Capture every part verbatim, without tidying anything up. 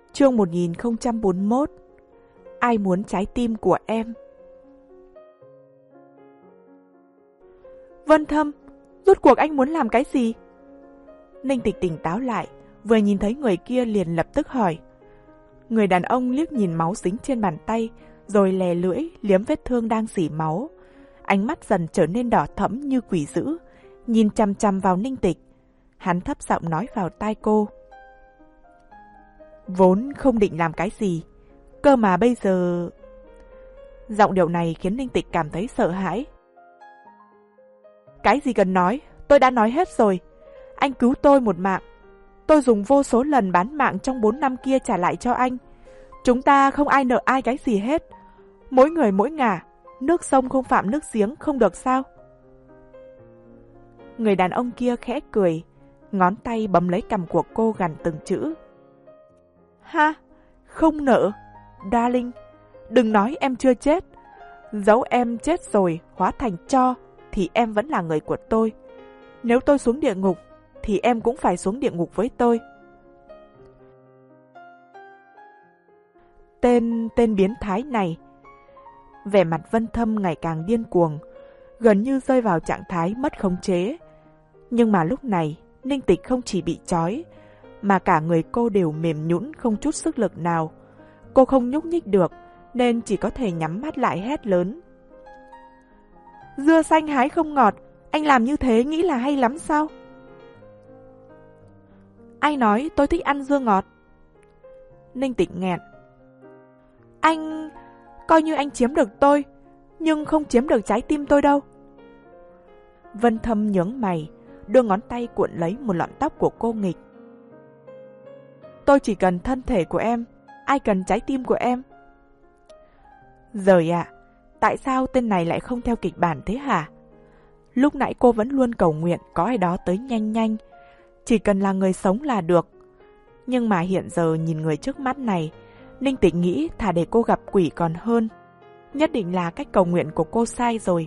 Chương một nghìn không trăm bốn mươi mốt. Ai muốn trái tim của em? Vân Thâm, rốt cuộc anh muốn làm cái gì? Ninh Tịch tỉnh táo lại, vừa nhìn thấy người kia liền lập tức hỏi. Người đàn ông liếc nhìn máu dính trên bàn tay, rồi lè lưỡi liếm vết thương đang rỉ máu. Ánh mắt dần trở nên đỏ thẫm như quỷ dữ, nhìn chằm chằm vào Ninh Tịch. Hắn thấp giọng nói vào tai cô. Vốn không định làm cái gì, cơ mà bây giờ... Giọng điệu này khiến Ninh Tịch cảm thấy sợ hãi. Cái gì cần nói, tôi đã nói hết rồi. Anh cứu tôi một mạng. Tôi dùng vô số lần bán mạng trong bốn năm kia trả lại cho anh. Chúng ta không ai nợ ai cái gì hết. Mỗi người mỗi ngả, nước sông không phạm nước giếng, không được sao? Người đàn ông kia khẽ cười, ngón tay bấm lấy cằm của cô gằn từng chữ. Ha, không nợ. Darling, đừng nói em chưa chết. Dẫu em chết rồi, hóa thành tro, thì em vẫn là người của tôi. Nếu tôi xuống địa ngục, thì em cũng phải xuống địa ngục với tôi. Tên, tên biến thái này. Vẻ mặt Vân Thâm ngày càng điên cuồng, gần như rơi vào trạng thái mất khống chế. Nhưng mà lúc này, Ninh Tịch không chỉ bị trói, mà cả người cô đều mềm nhũn không chút sức lực nào. Cô không nhúc nhích được, nên chỉ có thể nhắm mắt lại hét lớn. Dưa xanh hái không ngọt, anh làm như thế nghĩ là hay lắm sao? Ai nói tôi thích ăn dưa ngọt? Ninh Tịch nghẹn. Anh... coi như anh chiếm được tôi, nhưng không chiếm được trái tim tôi đâu. Vân Thâm nhướng mày, đưa ngón tay cuộn lấy một lọn tóc của cô nghịch. Tôi chỉ cần thân thể của em, ai cần trái tim của em? Giời ạ, à, tại sao tên này lại không theo kịch bản thế hả? Lúc nãy cô vẫn luôn cầu nguyện có ai đó tới nhanh nhanh, chỉ cần là người sống là được. Nhưng mà hiện giờ nhìn người trước mắt này, Ninh Tịch nghĩ thà để cô gặp quỷ còn hơn. Nhất định là cách cầu nguyện của cô sai rồi.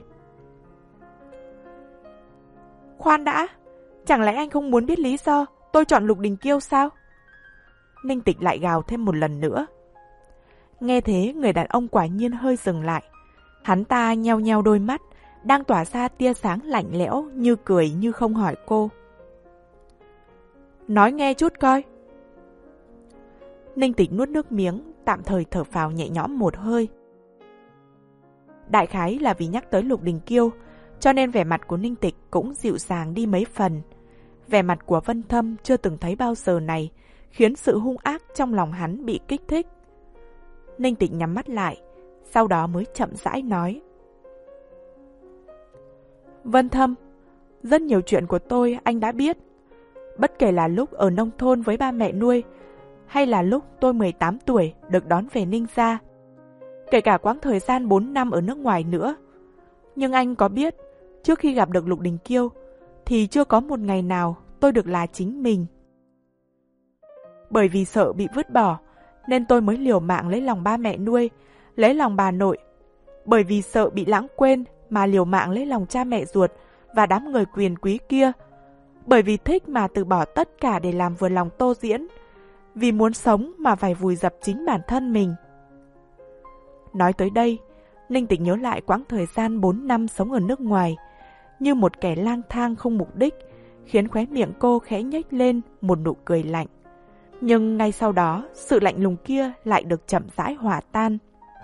Khoan đã, chẳng lẽ anh không muốn biết lý do tôi chọn Lục Đình Kiêu sao? Ninh Tịch lại gào thêm một lần nữa. Nghe thế, người đàn ông quả nhiên hơi dừng lại. Hắn ta nheo nheo đôi mắt, đang tỏa ra tia sáng lạnh lẽo, như cười như không hỏi cô. Nói nghe chút coi. Ninh Tịch nuốt nước miếng, tạm thời thở phào nhẹ nhõm một hơi. Đại khái là vì nhắc tới Lục Đình Kiêu, cho nên vẻ mặt của Ninh Tịch cũng dịu dàng đi mấy phần. Vẻ mặt của Vân Thâm chưa từng thấy bao giờ này, khiến sự hung ác trong lòng hắn bị kích thích. Ninh Tịch nhắm mắt lại, sau đó mới chậm rãi nói. Vân Thâm, rất nhiều chuyện của tôi anh đã biết. Bất kể là lúc ở nông thôn với ba mẹ nuôi, hay là lúc tôi mười tám tuổi được đón về Ninh gia, kể cả quãng thời gian bốn năm ở nước ngoài nữa. Nhưng anh có biết, trước khi gặp được Lục Đình Kiêu, thì chưa có một ngày nào tôi được là chính mình. Bởi vì sợ bị vứt bỏ, nên tôi mới liều mạng lấy lòng ba mẹ nuôi, lấy lòng bà nội. Bởi vì sợ bị lãng quên mà liều mạng lấy lòng cha mẹ ruột và đám người quyền quý kia. Bởi vì thích mà từ bỏ tất cả để làm vừa lòng Tô Diễn. Vì muốn sống mà phải vùi dập chính bản thân mình. Nói tới đây, Ninh Tịch nhớ lại quãng thời gian bốn năm sống ở nước ngoài, như một kẻ lang thang không mục đích, khiến khóe miệng cô khẽ nhếch lên một nụ cười lạnh. Nhưng ngay sau đó, sự lạnh lùng kia lại được chậm rãi hòa tan.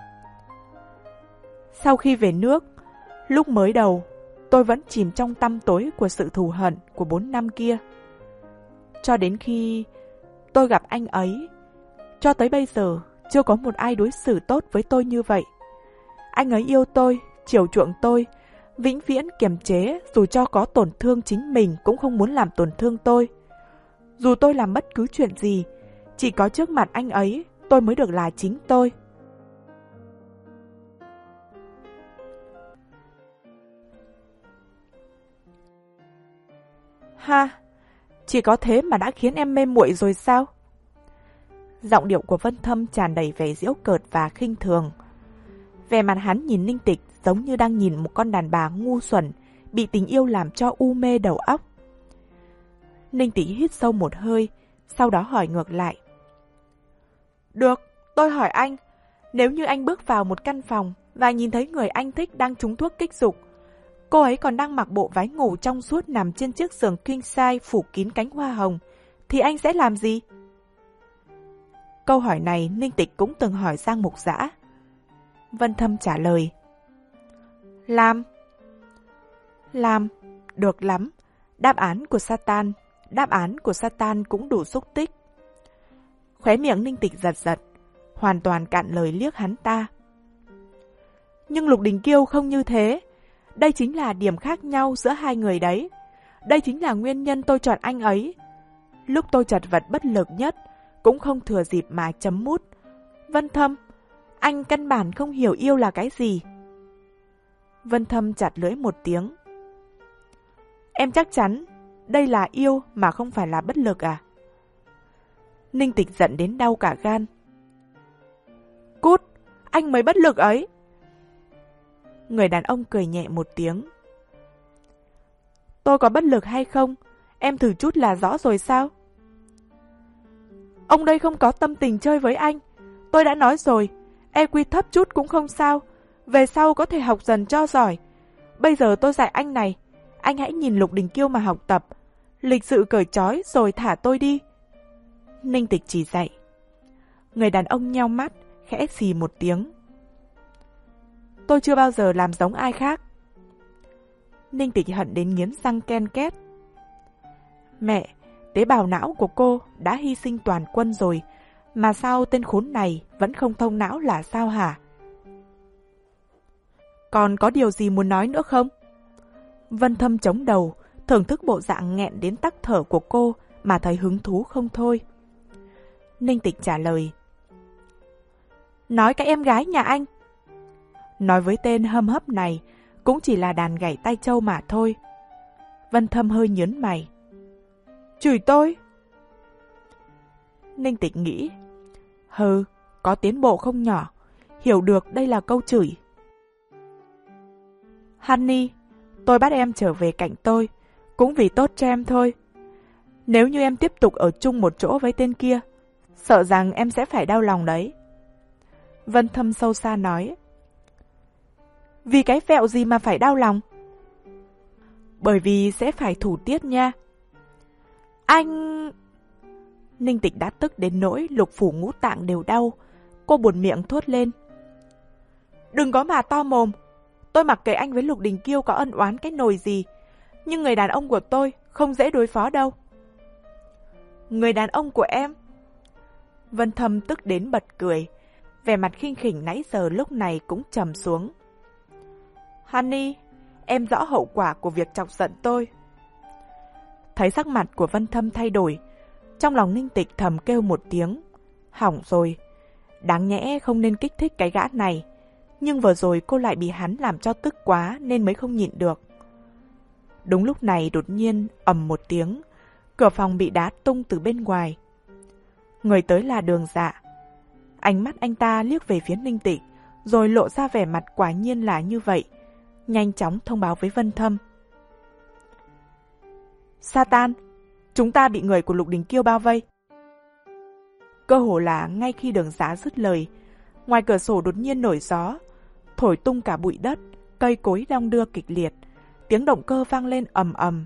Sau khi về nước, lúc mới đầu, tôi vẫn chìm trong tăm tối của sự thù hận của bốn năm kia. Cho đến khi tôi gặp anh ấy, cho tới bây giờ chưa có một ai đối xử tốt với tôi như vậy. Anh ấy yêu tôi, chiều chuộng tôi, vĩnh viễn kiềm chế, dù cho có tổn thương chính mình cũng không muốn làm tổn thương tôi. Dù tôi làm bất cứ chuyện gì, chỉ có trước mặt anh ấy tôi mới được là chính tôi. Ha, chỉ có thế mà đã khiến em mê muội rồi sao? Giọng điệu của Vân Thâm tràn đầy vẻ giễu cợt và khinh thường. Vẻ mặt hắn nhìn Ninh Tịch giống như đang nhìn một con đàn bà ngu xuẩn, bị tình yêu làm cho u mê đầu óc. Ninh Tịch hít sâu một hơi, sau đó hỏi ngược lại. Được, tôi hỏi anh, nếu như anh bước vào một căn phòng và nhìn thấy người anh thích đang trúng thuốc kích dục, cô ấy còn đang mặc bộ váy ngủ trong suốt nằm trên chiếc giường king size phủ kín cánh hoa hồng, thì anh sẽ làm gì? Câu hỏi này Ninh Tịch cũng từng hỏi Giang Mục Dã. Vân Thâm trả lời. Làm. Làm. Được lắm. Đáp án của Satan. Đáp án của Satan cũng đủ xúc tích. Khóe miệng Ninh Tịch giật giật, hoàn toàn cạn lời liếc hắn ta. Nhưng Lục Đình Kiêu không như thế. Đây chính là điểm khác nhau giữa hai người đấy. Đây chính là nguyên nhân tôi chọn anh ấy. Lúc tôi chật vật bất lực nhất, cũng không thừa dịp mà chấm mút. Vân Thâm, anh căn bản không hiểu yêu là cái gì. Vân Thâm chặt lưỡi một tiếng. Em chắc chắn đây là yêu mà không phải là bất lực à? Ninh Tịch giận đến đau cả gan. Cút, anh mới bất lực ấy. Người đàn ông cười nhẹ một tiếng. Tôi có bất lực hay không, em thử chút là rõ rồi sao? Ông đây không có tâm tình chơi với anh. Tôi đã nói rồi, e quy thấp chút cũng không sao. Về sau có thể học dần cho giỏi. Bây giờ tôi dạy anh này, anh hãy nhìn Lục Đình Kiêu mà học tập. Lịch sự cởi trói rồi thả tôi đi. Ninh Tịch chỉ dạy. Người đàn ông nheo mắt, khẽ xì một tiếng. Tôi chưa bao giờ làm giống ai khác. Ninh Tịch hận đến nghiến răng ken két. Mẹ, tế bào não của cô đã hy sinh toàn quân rồi, mà sao tên khốn này vẫn không thông não là sao hả? Còn có điều gì muốn nói nữa không? Vân Thâm chống đầu, thưởng thức bộ dạng nghẹn đến tắc thở của cô mà thấy hứng thú không thôi. Ninh Tịch trả lời. Nói cái em gái nhà anh. Nói với tên hâm hấp này cũng chỉ là đàn gảy tay trâu mà thôi. Vân Thâm hơi nhớn mày. Chửi tôi? Ninh Tịch nghĩ. Hừ, có tiến bộ không nhỏ, hiểu được đây là câu chửi. Honey, tôi bắt em trở về cạnh tôi, cũng vì tốt cho em thôi. Nếu như em tiếp tục ở chung một chỗ với tên kia, sợ rằng em sẽ phải đau lòng đấy. Vân Thâm sâu xa nói. Vì cái vẹo gì mà phải đau lòng? Bởi vì sẽ phải thủ tiết nha. Anh... Ninh Tịch đã tức đến nỗi lục phủ ngũ tạng đều đau. Cô buồn miệng thốt lên. Đừng có mà to mồm. Tôi mặc kệ anh với Lục Đình Kiêu có ân oán cái nồi gì, nhưng người đàn ông của tôi không dễ đối phó đâu. Người đàn ông của em? Vân Thâm tức đến bật cười, vẻ mặt khinh khỉnh nãy giờ lúc này cũng trầm xuống. Honey, em rõ hậu quả của việc chọc giận tôi. Thấy sắc mặt của Vân Thâm thay đổi, trong lòng Ninh Tịch thầm kêu một tiếng. Hỏng rồi, đáng nhẽ không nên kích thích cái gã này, nhưng vừa rồi cô lại bị hắn làm cho tức quá nên mới không nhịn được. Đúng lúc này đột nhiên ầm một tiếng, cửa phòng bị đá tung từ bên ngoài. Người tới là Đường Dạ. Ánh mắt anh ta liếc về phía Ninh Tịch, rồi lộ ra vẻ mặt quả nhiên là như vậy, nhanh chóng thông báo với Vân Thâm. Satan, chúng ta bị người của Lục Đình Kiêu bao vây. Cơ hồ là ngay khi Đường Dạ dứt lời, ngoài cửa sổ đột nhiên nổi gió, thổi tung cả bụi đất, cây cối đong đưa kịch liệt, tiếng động cơ vang lên ầm ầm.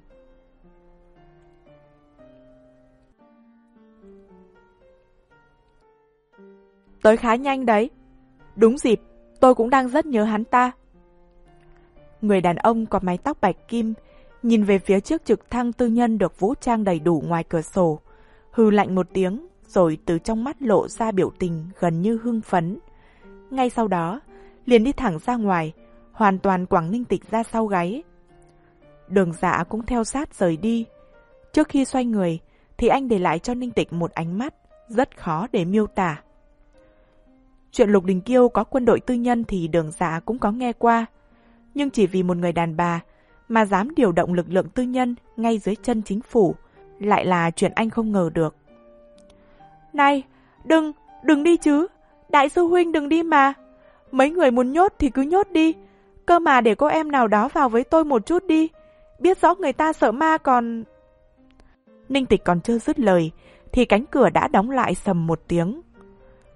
Tới khá nhanh đấy. Đúng dịp, tôi cũng đang rất nhớ hắn ta. Người đàn ông có mái tóc bạch kim, nhìn về phía chiếc trực thăng tư nhân được vũ trang đầy đủ ngoài cửa sổ, hừ lạnh một tiếng, rồi từ trong mắt lộ ra biểu tình gần như hưng phấn. Ngay sau đó, liền đi thẳng ra ngoài, hoàn toàn quẳng Ninh Tịch ra sau gáy. Đường Dạ cũng theo sát rời đi. Trước khi xoay người, thì anh để lại cho Ninh Tịch một ánh mắt rất khó để miêu tả. Chuyện Lục Đình Kiêu có quân đội tư nhân thì Đường Dạ cũng có nghe qua, nhưng chỉ vì một người đàn bà mà dám điều động lực lượng tư nhân ngay dưới chân chính phủ, lại là chuyện anh không ngờ được. Này, đừng, đừng đi chứ, đại sư huynh đừng đi mà. Mấy người muốn nhốt thì cứ nhốt đi, cơ mà để cô em nào đó vào với tôi một chút đi, biết rõ người ta sợ ma còn... Ninh Tịch còn chưa dứt lời, thì cánh cửa đã đóng lại sầm một tiếng.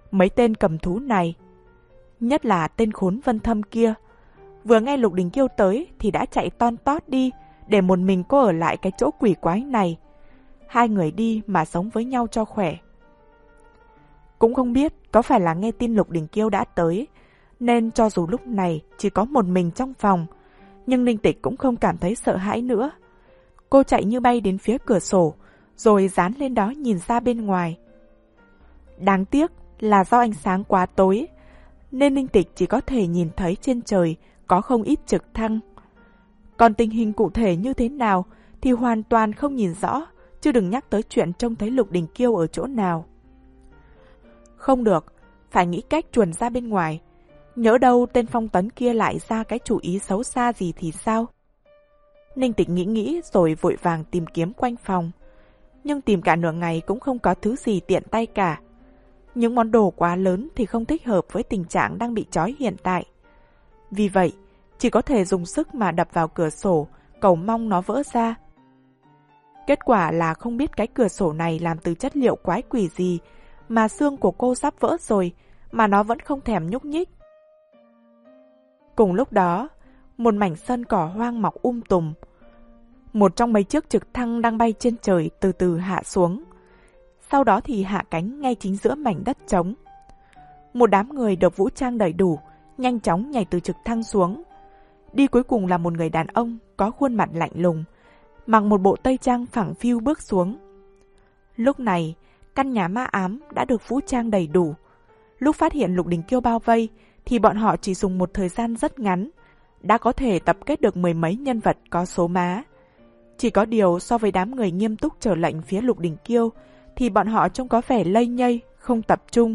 Mấy tên cầm thú này, nhất là tên khốn Vân Thâm kia, vừa nghe Lục Đình Kiêu tới thì đã chạy ton tót đi, để một mình cô ở lại cái chỗ quỷ quái này. Hai người đi mà sống với nhau cho khỏe. Cũng không biết có phải là nghe tin Lục Đình Kiêu đã tới, nên cho dù lúc này chỉ có một mình trong phòng, nhưng Ninh Tịch cũng không cảm thấy sợ hãi nữa. Cô chạy như bay đến phía cửa sổ, rồi dán lên đó nhìn ra bên ngoài. Đáng tiếc là do ánh sáng quá tối, nên Ninh Tịch chỉ có thể nhìn thấy trên trời có không ít trực thăng. Còn tình hình cụ thể như thế nào thì hoàn toàn không nhìn rõ, chứ đừng nhắc tới chuyện trông thấy Lục Đình Kiêu ở chỗ nào. Không được, phải nghĩ cách chuồn ra bên ngoài. Nhỡ đâu tên Phong Tấn kia lại ra cái chủ ý xấu xa gì thì sao? Ninh Tịch nghĩ nghĩ rồi vội vàng tìm kiếm quanh phòng. Nhưng tìm cả nửa ngày cũng không có thứ gì tiện tay cả. Những món đồ quá lớn thì không thích hợp với tình trạng đang bị trói hiện tại. Vì vậy, chỉ có thể dùng sức mà đập vào cửa sổ, cầu mong nó vỡ ra. Kết quả là không biết cái cửa sổ này làm từ chất liệu quái quỷ gì, mà xương của cô sắp vỡ rồi, mà nó vẫn không thèm nhúc nhích. Cùng lúc đó, một mảnh sân cỏ hoang mọc um tùm. Một trong mấy chiếc trực thăng đang bay trên trời từ từ hạ xuống. Sau đó thì hạ cánh ngay chính giữa mảnh đất trống. Một đám người được vũ trang đầy đủ, nhanh chóng nhảy từ trực thăng xuống. Đi cuối cùng là một người đàn ông có khuôn mặt lạnh lùng, mặc một bộ tây trang phẳng phiu bước xuống. Lúc này, căn nhà ma ám đã được vũ trang đầy đủ. Lúc phát hiện Lục Đình Kiêu bao vây, thì bọn họ chỉ dùng một thời gian rất ngắn, đã có thể tập kết được mười mấy nhân vật có số má. Chỉ có điều so với đám người nghiêm túc chờ lệnh phía Lục Đình Kiêu, thì bọn họ trông có vẻ lây nhây, không tập trung.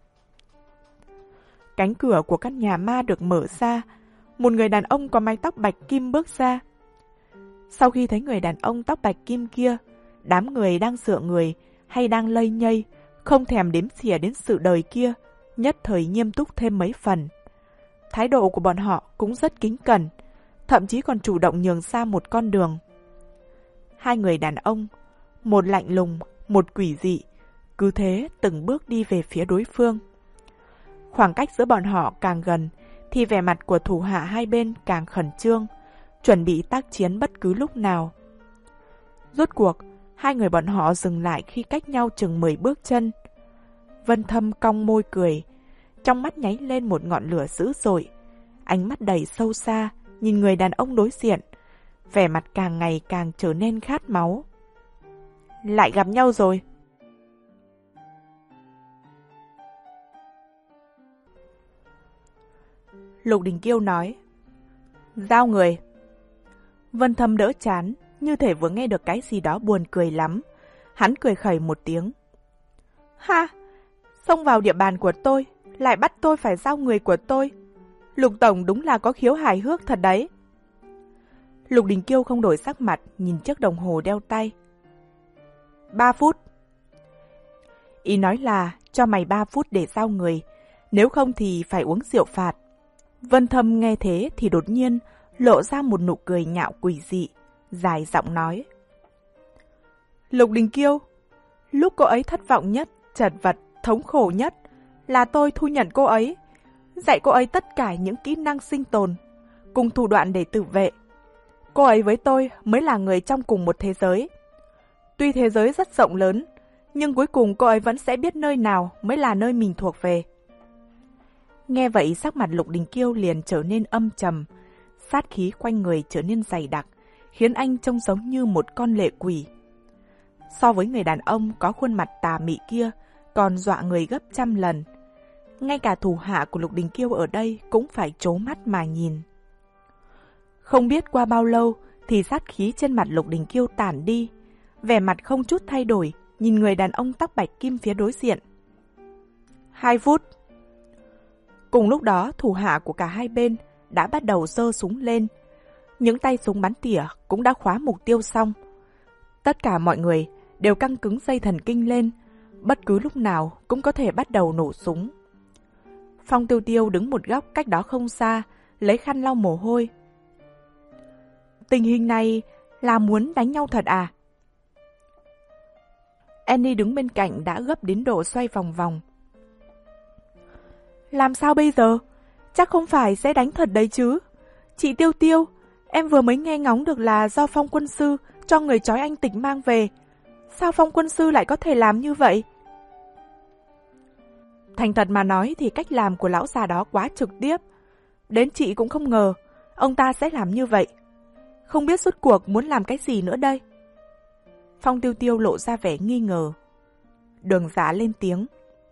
Cánh cửa của căn nhà ma được mở ra, một người đàn ông có mái tóc bạch kim bước ra. Sau khi thấy người đàn ông tóc bạch kim kia, đám người đang dựa người hay đang lây nhây, không thèm đếm xỉa đến sự đời kia, nhất thời nghiêm túc thêm mấy phần. Thái độ của bọn họ cũng rất kính cẩn, thậm chí còn chủ động nhường ra một con đường. Hai người đàn ông, một lạnh lùng, một quỷ dị, cứ thế từng bước đi về phía đối phương. Khoảng cách giữa bọn họ càng gần, thì vẻ mặt của thủ hạ hai bên càng khẩn trương, chuẩn bị tác chiến bất cứ lúc nào. Rốt cuộc, hai người bọn họ dừng lại khi cách nhau chừng mười bước chân. Vân Thâm cong môi cười, trong mắt nháy lên một ngọn lửa dữ dội, ánh mắt đầy sâu xa, nhìn người đàn ông đối diện, vẻ mặt càng ngày càng trở nên khát máu. Lại gặp nhau rồi. Lục Đình Kiêu nói, giao người. Vân Thâm đỡ chán, như thể vừa nghe được cái gì đó buồn cười lắm. Hắn cười khẩy một tiếng. Ha, xông vào địa bàn của tôi, lại bắt tôi phải giao người của tôi. Lục Tổng đúng là có khiếu hài hước thật đấy. Lục Đình Kiêu không đổi sắc mặt, nhìn chiếc đồng hồ đeo tay. Ba phút. Ý nói là cho mày ba phút để giao người, nếu không thì phải uống rượu phạt. Vân Thâm nghe thế thì đột nhiên lộ ra một nụ cười nhạo quỷ dị, dài giọng nói. Lục Đình Kiêu, lúc cô ấy thất vọng nhất, chật vật, thống khổ nhất, là tôi thu nhận cô ấy, dạy cô ấy tất cả những kỹ năng sinh tồn, cùng thủ đoạn để tự vệ. Cô ấy với tôi mới là người trong cùng một thế giới. Tuy thế giới rất rộng lớn, nhưng cuối cùng cô ấy vẫn sẽ biết nơi nào mới là nơi mình thuộc về. Nghe vậy sắc mặt Lục Đình Kiêu liền trở nên âm trầm, sát khí quanh người trở nên dày đặc, khiến anh trông giống như một con lệ quỷ. So với người đàn ông có khuôn mặt tà mị kia, còn dọa người gấp trăm lần. Ngay cả thủ hạ của Lục Đình Kiêu ở đây cũng phải trố mắt mà nhìn. Không biết qua bao lâu thì sát khí trên mặt Lục Đình Kiêu tản đi, vẻ mặt không chút thay đổi, nhìn người đàn ông tóc bạch kim phía đối diện. Hai phút. Cùng lúc đó, thủ hạ của cả hai bên đã bắt đầu giơ súng lên. Những tay súng bắn tỉa cũng đã khóa mục tiêu xong. Tất cả mọi người đều căng cứng dây thần kinh lên, bất cứ lúc nào cũng có thể bắt đầu nổ súng. Phong Tiêu Tiêu đứng một góc cách đó không xa, lấy khăn lau mồ hôi. Tình hình này là muốn đánh nhau thật à? Annie đứng bên cạnh đã gấp đến độ xoay vòng vòng. Làm sao bây giờ? Chắc không phải sẽ đánh thật đấy chứ. Chị Tiêu Tiêu, em vừa mới nghe ngóng được là do Phong quân sư cho người trói anh Tịch mang về. Sao Phong quân sư lại có thể làm như vậy? Thành thật mà nói thì cách làm của lão già đó quá trực tiếp. Đến chị cũng không ngờ ông ta sẽ làm như vậy. Không biết rốt cuộc muốn làm cái gì nữa đây. Phong Tiêu Tiêu lộ ra vẻ nghi ngờ. Đường Dạ lên tiếng.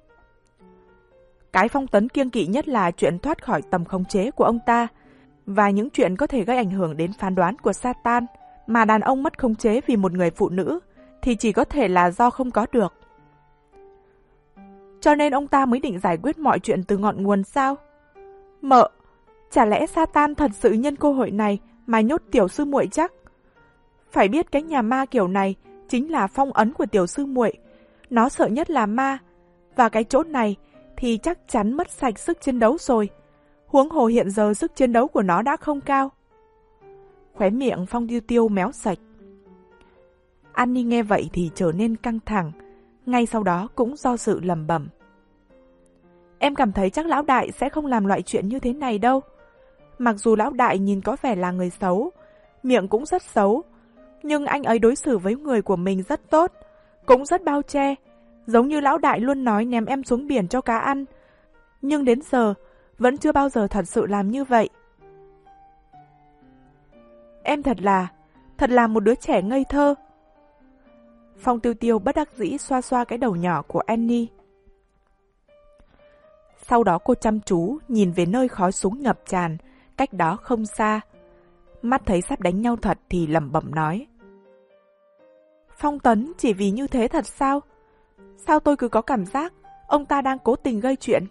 Cái Phong Tấn kiêng kỵ nhất là chuyện thoát khỏi tầm khống chế của ông ta và những chuyện có thể gây ảnh hưởng đến phán đoán của Satan, mà đàn ông mất khống chế vì một người phụ nữ thì chỉ có thể là do không có được. Cho nên ông ta mới định giải quyết mọi chuyện từ ngọn nguồn sao? Mợ, chả lẽ Satan thật sự nhân cơ hội này mà nhốt tiểu sư muội chắc? Phải biết cái nhà ma kiểu này chính là phong ấn của tiểu sư muội. Nó sợ nhất là ma, và cái chỗ này thì chắc chắn mất sạch sức chiến đấu rồi. Huống hồ hiện giờ sức chiến đấu của nó đã không cao. Khóe miệng Phong Tiêu Tiêu méo sạch. Annie nghe vậy thì trở nên căng thẳng, ngay sau đó cũng do dự lẩm bẩm. Em cảm thấy chắc lão đại sẽ không làm loại chuyện như thế này đâu. Mặc dù lão đại nhìn có vẻ là người xấu, miệng cũng rất xấu, nhưng anh ấy đối xử với người của mình rất tốt, cũng rất bao che, giống như lão đại luôn nói ném em xuống biển cho cá ăn. Nhưng đến giờ, vẫn chưa bao giờ thật sự làm như vậy. Em thật là, thật là một đứa trẻ ngây thơ. Phong Tiêu Tiêu bất đắc dĩ xoa xoa cái đầu nhỏ của Annie. Sau đó cô chăm chú nhìn về nơi khói súng ngập tràn, cách đó không xa. Mắt thấy sắp đánh nhau thật thì lẩm bẩm nói. Phong Tấn chỉ vì như thế thật sao? Sao tôi cứ có cảm giác ông ta đang cố tình gây chuyện?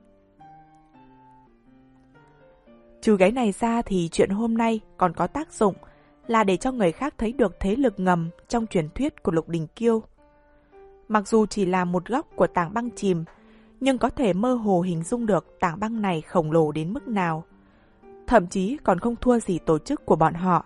Trừ cái này ra thì chuyện hôm nay còn có tác dụng là để cho người khác thấy được thế lực ngầm trong truyền thuyết của Lục Đình Kiêu. Mặc dù chỉ là một góc của tảng băng chìm, nhưng có thể mơ hồ hình dung được tảng băng này khổng lồ đến mức nào. Thậm chí còn không thua gì tổ chức của bọn họ.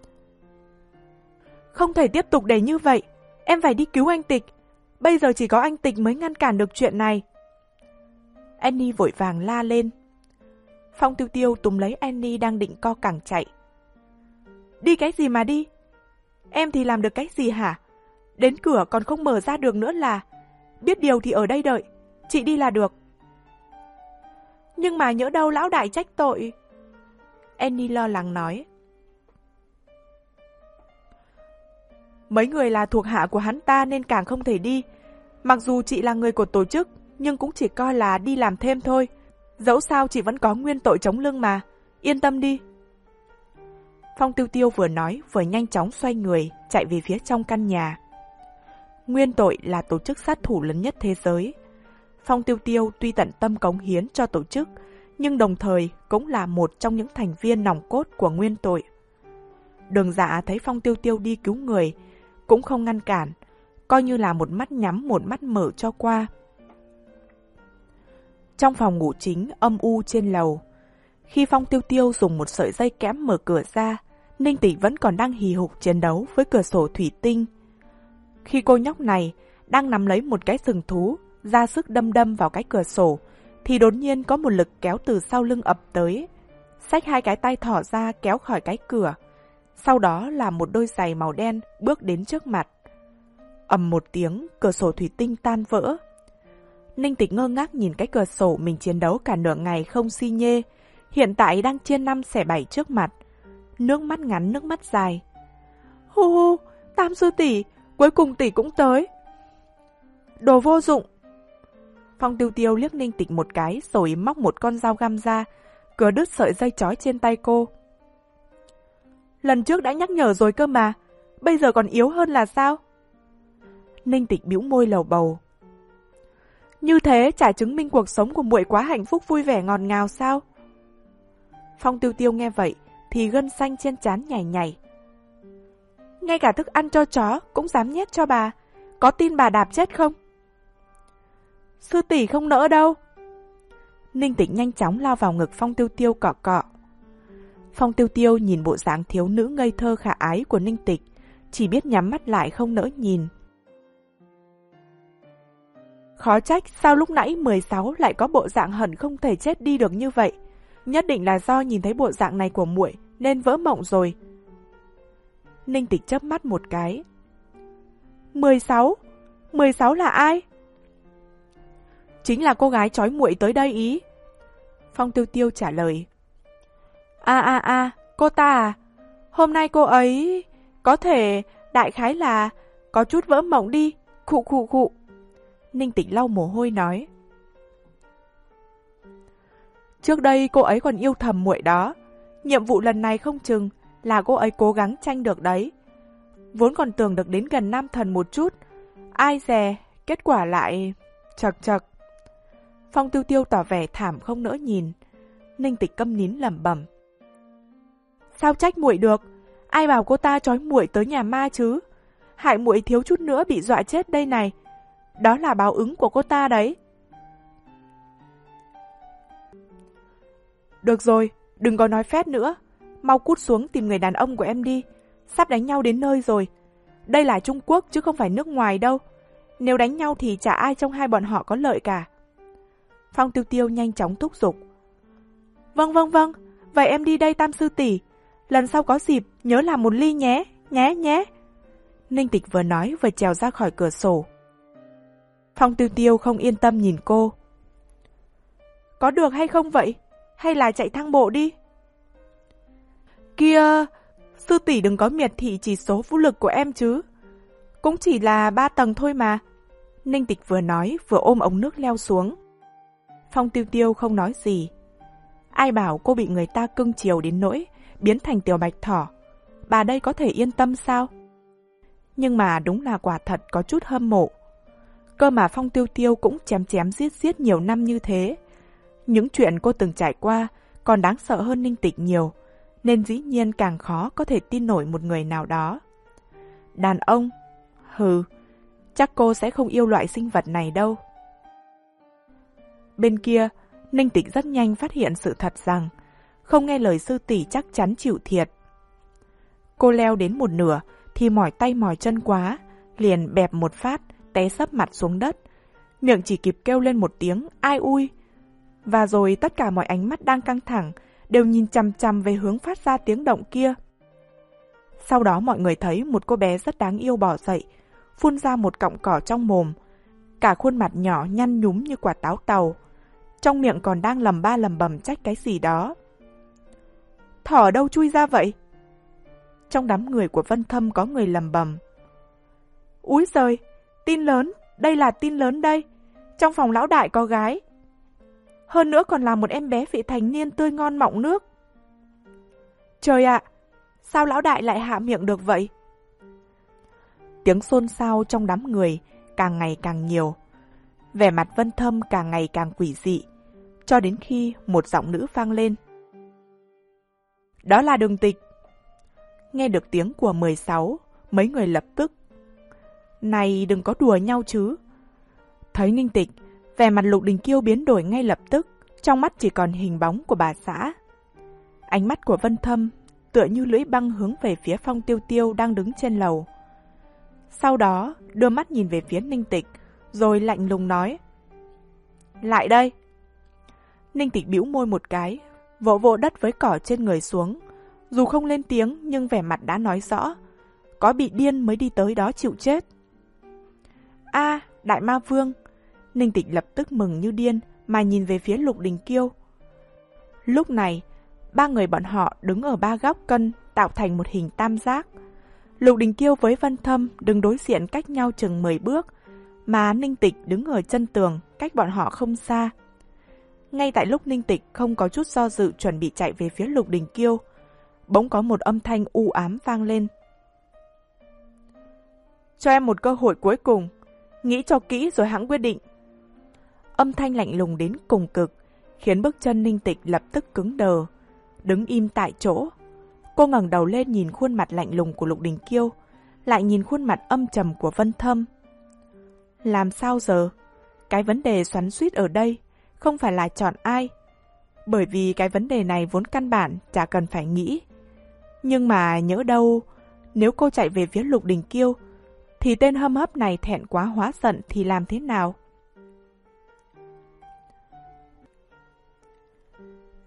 Không thể tiếp tục để như vậy, em phải đi cứu anh Tịch. Bây giờ chỉ có anh Tịch mới ngăn cản được chuyện này. Annie vội vàng la lên. Phong Tiêu Tiêu túm lấy Annie đang định co cẳng chạy. Đi cái gì mà đi? Em thì làm được cái gì hả? Đến cửa còn không mở ra được nữa là. Biết điều thì ở đây đợi, chị đi là được. Nhưng mà nhỡ đâu lão đại trách tội. Annie lo lắng nói. Mấy người là thuộc hạ của hắn ta nên càng không thể đi. Mặc dù chị là người của tổ chức, nhưng cũng chỉ coi là đi làm thêm thôi. Dẫu sao chị vẫn có nguyên tội chống lưng mà. Yên tâm đi. Phong Tiêu Tiêu vừa nói vừa nhanh chóng xoay người, chạy về phía trong căn nhà. Nguyên tội là tổ chức sát thủ lớn nhất thế giới. Phong Tiêu Tiêu tuy tận tâm cống hiến cho tổ chức, nhưng đồng thời cũng là một trong những thành viên nòng cốt của nguyên tội. Đường Dạ thấy Phong Tiêu Tiêu đi cứu người, cũng không ngăn cản, coi như là một mắt nhắm một mắt mở cho qua. Trong phòng ngủ chính âm u trên lầu, khi Phong Tiêu Tiêu dùng một sợi dây kẽm mở cửa ra, Ninh Tịch vẫn còn đang hì hục chiến đấu với cửa sổ thủy tinh. Khi cô nhóc này đang nắm lấy một cái sừng thú, ra sức đâm đâm vào cái cửa sổ, thì đột nhiên có một lực kéo từ sau lưng ập tới, xách hai cái tay thỏ ra kéo khỏi cái cửa. Sau đó là một đôi giày màu đen bước đến trước mặt. Ầm một tiếng, cửa sổ thủy tinh tan vỡ. Ninh Tịch ngơ ngác nhìn cái cửa sổ mình chiến đấu cả nửa ngày không si nhê, hiện tại đang chia năm xẻ bảy trước mặt. Nước mắt ngắn nước mắt dài. Hu hu, Tam sư tỷ, cuối cùng tỷ cũng tới. Đồ vô dụng. Phong Tiêu Tiêu liếc Ninh Tịch một cái rồi móc một con dao găm ra, cứa đứt sợi dây trói trên tay cô. Lần trước đã nhắc nhở rồi cơ mà, bây giờ còn yếu hơn là sao? Ninh Tịch bĩu môi lầu bầu. Như thế chả chứng minh cuộc sống của muội quá hạnh phúc vui vẻ ngọt ngào sao? Phong Tiêu Tiêu nghe vậy thì gân xanh trên trán nhảy nhảy. Ngay cả thức ăn cho chó cũng dám nhét cho bà, có tin bà đạp chết không? Sư tỷ không nỡ đâu. Ninh Tịch nhanh chóng lao vào ngực Phong Tiêu Tiêu cọ cọ. Phong Tiêu Tiêu nhìn bộ dáng thiếu nữ ngây thơ khả ái của Ninh Tịch, chỉ biết nhắm mắt lại không nỡ nhìn. Khó trách sao lúc nãy mười sáu lại có bộ dạng hận không thể chết đi được như vậy. Nhất định là do nhìn thấy bộ dạng này của muội nên vỡ mộng rồi. Ninh Tịch chớp mắt một cái. mười sáu? mười sáu là ai? Chính là cô gái trói muội tới đây ý. Phong Tiêu Tiêu trả lời. À à à, cô ta à? Hôm nay cô ấy... Có thể đại khái là có chút vỡ mộng đi. Khụ khụ khụ. Ninh Tịch lau mồ hôi nói. Trước đây cô ấy còn yêu thầm muội đó. Nhiệm vụ lần này không chừng là cô ấy cố gắng tranh được đấy. Vốn còn tưởng được đến gần nam thần một chút. Ai dè, kết quả lại... Chật chật. Phong Tiêu Tiêu tỏ vẻ thảm không nỡ nhìn. Ninh Tịch câm nín lẩm bẩm. Sao trách muội được? Ai bảo cô ta trói muội tới nhà ma chứ? Hại muội thiếu chút nữa bị dọa chết đây này. Đó là báo ứng của cô ta đấy. Được rồi, đừng có nói phét nữa. Mau cút xuống tìm người đàn ông của em đi. Sắp đánh nhau đến nơi rồi. Đây là Trung Quốc chứ không phải nước ngoài đâu. Nếu đánh nhau thì chả ai trong hai bọn họ có lợi cả. Phong Tiêu Tiêu nhanh chóng thúc giục. Vâng vâng vâng, vậy em đi đây Tam sư tỷ. Lần sau có dịp nhớ làm một ly nhé, nhé nhé. Ninh Tịch vừa nói vừa trèo ra khỏi cửa sổ. Phong Tiêu Tiêu không yên tâm nhìn cô. Có được hay không vậy? Hay là chạy thang bộ đi? Kia, sư tỷ đừng có miệt thị chỉ số vũ lực của em chứ. Cũng chỉ là ba tầng thôi mà. Ninh Tịch vừa nói vừa ôm ống nước leo xuống. Phong Tiêu Tiêu không nói gì. Ai bảo cô bị người ta cưng chiều đến nỗi biến thành tiểu bạch thỏ. Bà đây có thể yên tâm sao? Nhưng mà đúng là quả thật có chút hâm mộ. Cơ mà Phong Tiêu Tiêu cũng chém chém giết giết nhiều năm như thế. Những chuyện cô từng trải qua còn đáng sợ hơn Ninh Tịch nhiều, nên dĩ nhiên càng khó có thể tin nổi một người nào đó. Đàn ông? Hừ, chắc cô sẽ không yêu loại sinh vật này đâu. Bên kia, Ninh Tịch rất nhanh phát hiện sự thật rằng không nghe lời sư tỷ chắc chắn chịu thiệt. Cô leo đến một nửa thì mỏi tay mỏi chân quá, liền bẹp một phát, té sấp mặt xuống đất. Miệng chỉ kịp kêu lên một tiếng ai ui. Và rồi tất cả mọi ánh mắt đang căng thẳng đều nhìn chằm chằm về hướng phát ra tiếng động kia. Sau đó mọi người thấy một cô bé rất đáng yêu bò dậy, phun ra một cọng cỏ trong mồm. Cả khuôn mặt nhỏ nhăn nhúm như quả táo tàu. Trong miệng còn đang lầm ba lầm bầm trách cái gì đó. Thỏ ở đâu chui ra vậy? Trong đám người của Vân Thâm có người lầm bầm. Úi giời, tin lớn, đây là tin lớn đây. Trong phòng lão đại có gái. Hơn nữa còn là một em bé vị thành niên tươi ngon mọng nước. Trời ạ, sao lão đại lại hạ miệng được vậy? Tiếng xôn xao trong đám người càng ngày càng nhiều. Vẻ mặt Vân Thâm càng ngày càng quỷ dị. Cho đến khi một giọng nữ vang lên. Đó là Đường Tịch. Nghe được tiếng của mười sáu, mấy người lập tức. Này đừng có đùa nhau chứ. Thấy Ninh Tịch, vẻ mặt Lục Đình Kiêu biến đổi ngay lập tức, trong mắt chỉ còn hình bóng của bà xã. Ánh mắt của Vân Thâm tựa như lưỡi băng hướng về phía Phong Tiêu Tiêu đang đứng trên lầu. Sau đó đưa mắt nhìn về phía Ninh Tịch, rồi lạnh lùng nói. Lại đây. Ninh Tịch bĩu môi một cái, vỗ vỗ đất với cỏ trên người xuống. Dù không lên tiếng nhưng vẻ mặt đã nói rõ. Có bị điên mới đi tới đó chịu chết. A, à, Đại Ma Vương. Ninh Tịch lập tức mừng như điên mà nhìn về phía Lục Đình Kiêu. Lúc này, ba người bọn họ đứng ở ba góc cân tạo thành một hình tam giác. Lục Đình Kiêu với Vân Thâm đứng đối diện cách nhau chừng mười bước, mà Ninh Tịch đứng ở chân tường cách bọn họ không xa. Ngay tại lúc Ninh Tịch không có chút do dự chuẩn bị chạy về phía Lục Đình Kiêu, bỗng có một âm thanh u ám vang lên. Cho em một cơ hội cuối cùng, nghĩ cho kỹ rồi hãng quyết định. Âm thanh lạnh lùng đến cùng cực, khiến bước chân Ninh Tịch lập tức cứng đờ, đứng im tại chỗ. Cô ngẩng đầu lên nhìn khuôn mặt lạnh lùng của Lục Đình Kiêu, lại nhìn khuôn mặt âm trầm của Vân Thâm. Làm sao giờ? Cái vấn đề xoắn xuýt ở đây không phải là chọn ai, bởi vì cái vấn đề này vốn căn bản chả cần phải nghĩ. Nhưng mà nhỡ đâu, nếu cô chạy về phía Lục Đình Kiêu, thì tên hâm hấp này thẹn quá hóa giận thì làm thế nào?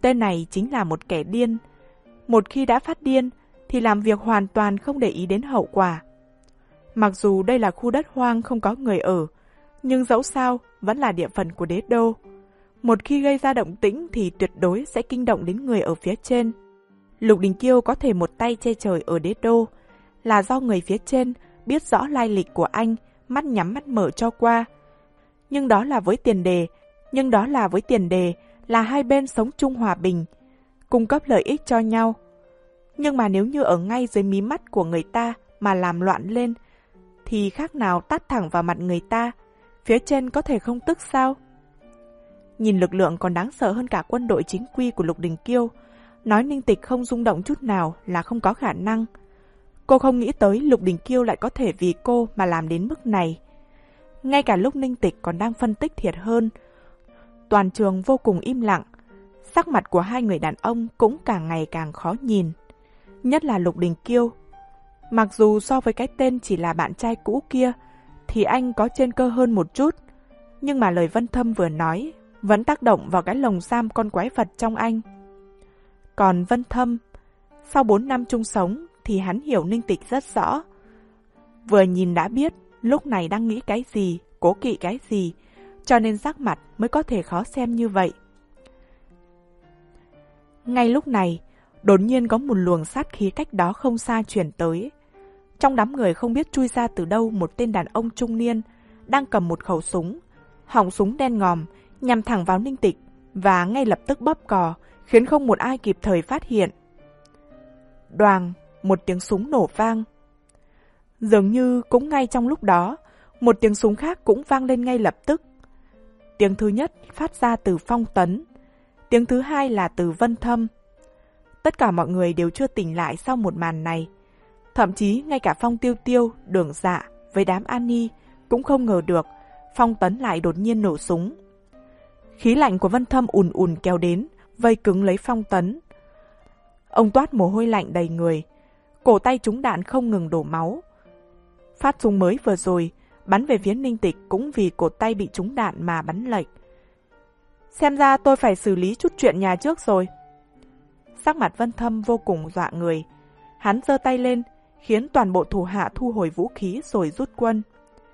Tên này chính là một kẻ điên. Một khi đã phát điên thì làm việc hoàn toàn không để ý đến hậu quả. Mặc dù đây là khu đất hoang không có người ở, nhưng dẫu sao vẫn là địa phận của đế đô. Một khi gây ra động tĩnh thì tuyệt đối sẽ kinh động đến người ở phía trên. Lục Đình Kiêu có thể một tay che trời ở đế đô, là do người phía trên biết rõ lai lịch của anh, mắt nhắm mắt mở cho qua. Nhưng đó là với tiền đề, nhưng đó là với tiền đề là hai bên sống chung hòa bình, cung cấp lợi ích cho nhau. Nhưng mà nếu như ở ngay dưới mí mắt của người ta mà làm loạn lên, thì khác nào tát thẳng vào mặt người ta, phía trên có thể không tức sao? Nhìn lực lượng còn đáng sợ hơn cả quân đội chính quy của Lục Đình Kiêu, nói Ninh Tịch không rung động chút nào là không có khả năng. Cô không nghĩ tới Lục Đình Kiêu lại có thể vì cô mà làm đến mức này. Ngay cả lúc Ninh Tịch còn đang phân tích thiệt hơn, toàn trường vô cùng im lặng, sắc mặt của hai người đàn ông cũng càng ngày càng khó nhìn. Nhất là Lục Đình Kiêu. Mặc dù so với cái tên chỉ là bạn trai cũ kia, thì anh có trên cơ hơn một chút, nhưng mà lời Vân Thâm vừa nói vẫn tác động vào cái lồng giam con quái vật trong anh. Còn Vân Thâm, sau bốn năm chung sống thì hắn hiểu Ninh Tịch rất rõ. Vừa nhìn đã biết lúc này đang nghĩ cái gì, cố kỵ cái gì, cho nên sắc mặt mới có thể khó xem như vậy. Ngay lúc này, đột nhiên có một luồng sát khí cách đó không xa chuyển tới. Trong đám người không biết chui ra từ đâu một tên đàn ông trung niên đang cầm một khẩu súng, họng súng đen ngòm nhằm thẳng vào Ninh Tịch và ngay lập tức bóp cò, khiến không một ai kịp thời phát hiện. Đoàng, một tiếng súng nổ vang. Dường như cũng ngay trong lúc đó, một tiếng súng khác cũng vang lên ngay lập tức. Tiếng thứ nhất phát ra từ Phong Tấn, tiếng thứ hai là từ Vân Thâm. Tất cả mọi người đều chưa tỉnh lại sau một màn này. Thậm chí ngay cả Phong Tiêu Tiêu, Đường Dạ với đám An Ni cũng không ngờ được Phong Tấn lại đột nhiên nổ súng. Khí lạnh của Vân Thâm ùn ùn kéo đến, vây cứng lấy Phong Tấn. Ông toát mồ hôi lạnh đầy người, cổ tay trúng đạn không ngừng đổ máu. Phát súng mới vừa rồi, bắn về phía Ninh Tịch cũng vì cổ tay bị trúng đạn mà bắn lệch. Xem ra tôi phải xử lý chút chuyện nhà trước rồi. Sắc mặt Vân Thâm vô cùng dọa người. Hắn giơ tay lên, khiến toàn bộ thủ hạ thu hồi vũ khí rồi rút quân.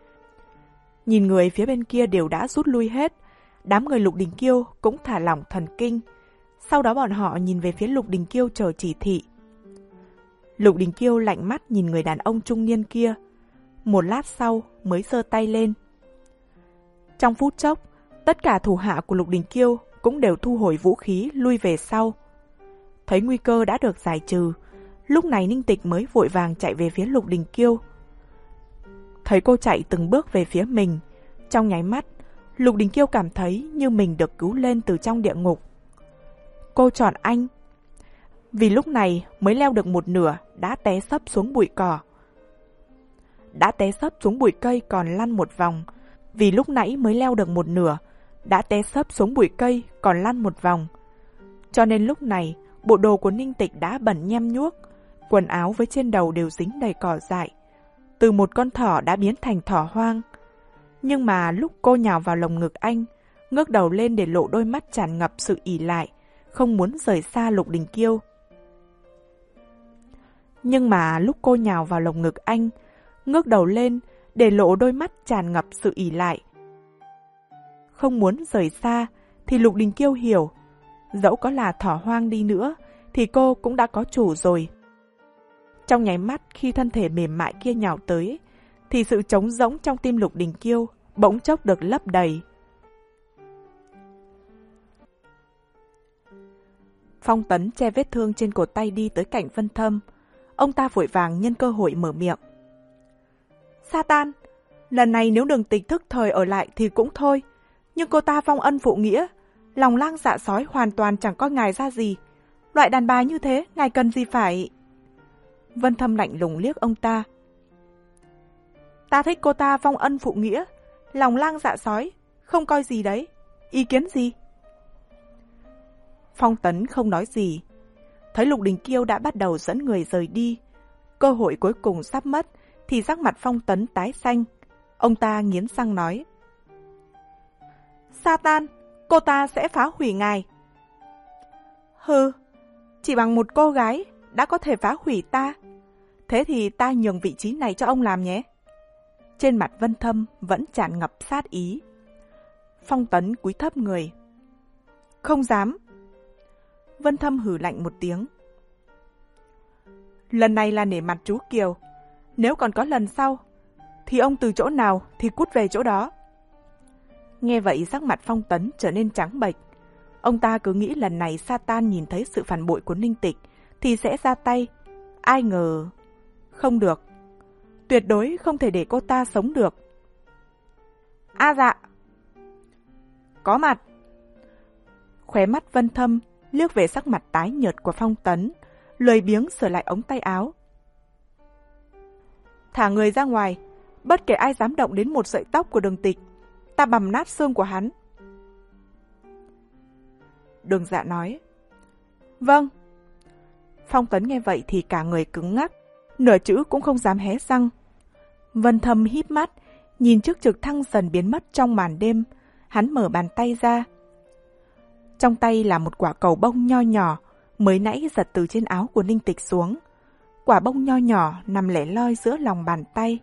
Nhìn người phía bên kia đều đã rút lui hết, đám người Lục Đình Kiêu cũng thả lỏng thần kinh. Sau đó bọn họ nhìn về phía Lục Đình Kiêu chờ chỉ thị. Lục Đình Kiêu lạnh mắt nhìn người đàn ông trung niên kia. Một lát sau mới giơ tay lên. Trong phút chốc, tất cả thủ hạ của Lục Đình Kiêu cũng đều thu hồi vũ khí lui về sau. Thấy nguy cơ đã được giải trừ, lúc này Ninh Tịch mới vội vàng chạy về phía Lục Đình Kiêu. Thấy cô chạy từng bước về phía mình, trong nháy mắt, Lục Đình Kiêu cảm thấy như mình được cứu lên từ trong địa ngục. Cô chọn anh. Vì lúc này mới leo được một nửa đã té sấp xuống bụi cỏ. Đã té sấp xuống bụi cây còn lăn một vòng. Vì lúc nãy mới leo được một nửa, đã té sấp xuống bụi cây còn lăn một vòng. Cho nên lúc này, bộ đồ của Ninh Tịch đã bẩn nhem nhuốc, quần áo với trên đầu đều dính đầy cỏ dại. Từ một con thỏ đã biến thành thỏ hoang. Nhưng mà lúc cô nhào vào lồng ngực anh, ngước đầu lên để lộ đôi mắt tràn ngập sự ỷ lại, không muốn rời xa Lục Đình Kiêu. Nhưng mà lúc cô nhào vào lồng ngực anh, ngước đầu lên để lộ đôi mắt tràn ngập sự ỷ lại, không muốn rời xa, thì Lục Đình Kiêu hiểu, dẫu có là thỏ hoang đi nữa, thì cô cũng đã có chủ rồi. Trong nháy mắt khi thân thể mềm mại kia nhào tới, thì sự trống rỗng trong tim Lục Đình Kiêu bỗng chốc được lấp đầy. Phong Tấn che vết thương trên cổ tay đi tới cạnh Vân Thâm. Ông ta vội vàng nhân cơ hội mở miệng. Satan, lần này nếu Đường Tịch thức thời ở lại thì cũng thôi, nhưng cô ta vong ân phụ nghĩa, lòng lang dạ sói hoàn toàn chẳng coi ngài ra gì. Loại đàn bà như thế, ngài cần gì phải... Vân Thâm lạnh lùng liếc ông ta. Ta thích cô ta vong ân phụ nghĩa, lòng lang dạ sói, không coi gì đấy. Ý kiến gì? Phong Tấn không nói gì. Thấy Lục Đình Kiêu đã bắt đầu dẫn người rời đi, cơ hội cuối cùng sắp mất, thì sắc mặt Phong Tấn tái xanh. Ông ta nghiến răng nói. Satan, cô ta sẽ phá hủy ngài. Hừ, chỉ bằng một cô gái đã có thể phá hủy ta. Thế thì ta nhường vị trí này cho ông làm nhé. Trên mặt Vân Thâm vẫn tràn ngập sát ý. Phong Tấn cúi thấp người. Không dám. Vân Thâm hừ lạnh một tiếng. Lần này là nể mặt chú Kiều. Nếu còn có lần sau, thì ông từ chỗ nào thì cút về chỗ đó. Nghe vậy sắc mặt Phong Tấn trở nên trắng bệch. Ông ta cứ nghĩ lần này Satan nhìn thấy sự phản bội của Ninh Tịch thì sẽ ra tay. Ai ngờ... Không được. Tuyệt đối không thể để cô ta sống được. A dạ. Có mặt. Khóe mắt Vân Thâm liếc về sắc mặt tái nhợt của Phong Tấn, lười biếng sửa lại ống tay áo. Thả người ra ngoài, bất kể ai dám động đến một sợi tóc của Đường Tịch, ta bằm nát xương của hắn. Đường Dạ nói. Vâng. Phong Tấn nghe vậy thì cả người cứng ngắc, nửa chữ cũng không dám hé răng. Vân Thâm híp mắt, nhìn chiếc trực thăng dần biến mất trong màn đêm, hắn mở bàn tay ra. Trong tay là một quả cầu bông nho nhỏ, mới nãy giật từ trên áo của Ninh Tịch xuống. Quả bông nho nhỏ nằm lẻ loi giữa lòng bàn tay.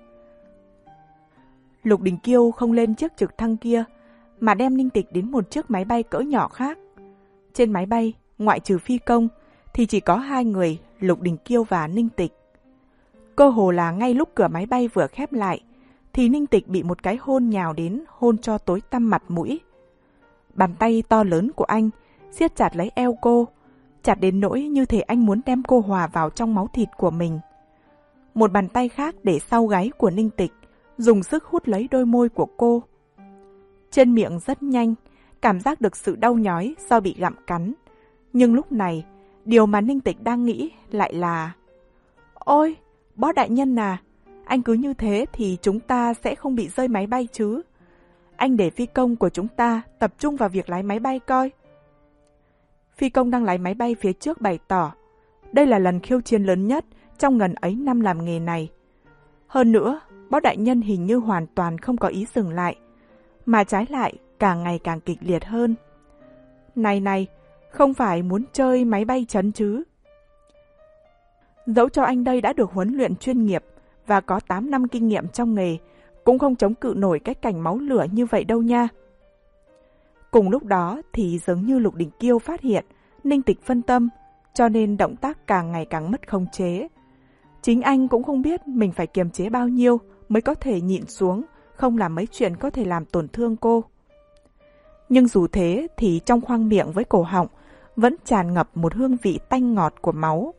Lục Đình Kiêu không lên chiếc trực thăng kia, mà đem Ninh Tịch đến một chiếc máy bay cỡ nhỏ khác. Trên máy bay, ngoại trừ phi công, thì chỉ có hai người, Lục Đình Kiêu và Ninh Tịch. Cơ hồ là ngay lúc cửa máy bay vừa khép lại, thì Ninh Tịch bị một cái hôn nhào đến, hôn cho tối tăm mặt mũi. Bàn tay to lớn của anh siết chặt lấy eo cô, chặt đến nỗi như thể anh muốn đem cô hòa vào trong máu thịt của mình. Một bàn tay khác để sau gáy của Ninh Tịch, dùng sức hút lấy đôi môi của cô. Trên miệng rất nhanh, cảm giác được sự đau nhói do bị gặm cắn. Nhưng lúc này, điều mà Ninh Tịch đang nghĩ lại là: Ôi, bó đại nhân à, anh cứ như thế thì chúng ta sẽ không bị rơi máy bay chứ. Anh để phi công của chúng ta tập trung vào việc lái máy bay coi. Phi công đang lái máy bay phía trước bày tỏ, đây là lần khiêu chiến lớn nhất trong ngần ấy năm làm nghề này. Hơn nữa, bó đại nhân hình như hoàn toàn không có ý dừng lại, mà trái lại càng ngày càng kịch liệt hơn. Này này, không phải muốn chơi máy bay chấn chứ? Dẫu cho anh đây đã được huấn luyện chuyên nghiệp và có tám năm kinh nghiệm trong nghề, cũng không chống cự nổi cái cảnh máu lửa như vậy đâu nha. Cùng lúc đó thì giống như Lục Đình Kiêu phát hiện Ninh Tịch phân tâm, cho nên động tác càng ngày càng mất khống chế. Chính anh cũng không biết mình phải kiềm chế bao nhiêu mới có thể nhịn xuống, không làm mấy chuyện có thể làm tổn thương cô. Nhưng dù thế thì trong khoang miệng với cổ họng vẫn tràn ngập một hương vị tanh ngọt của máu.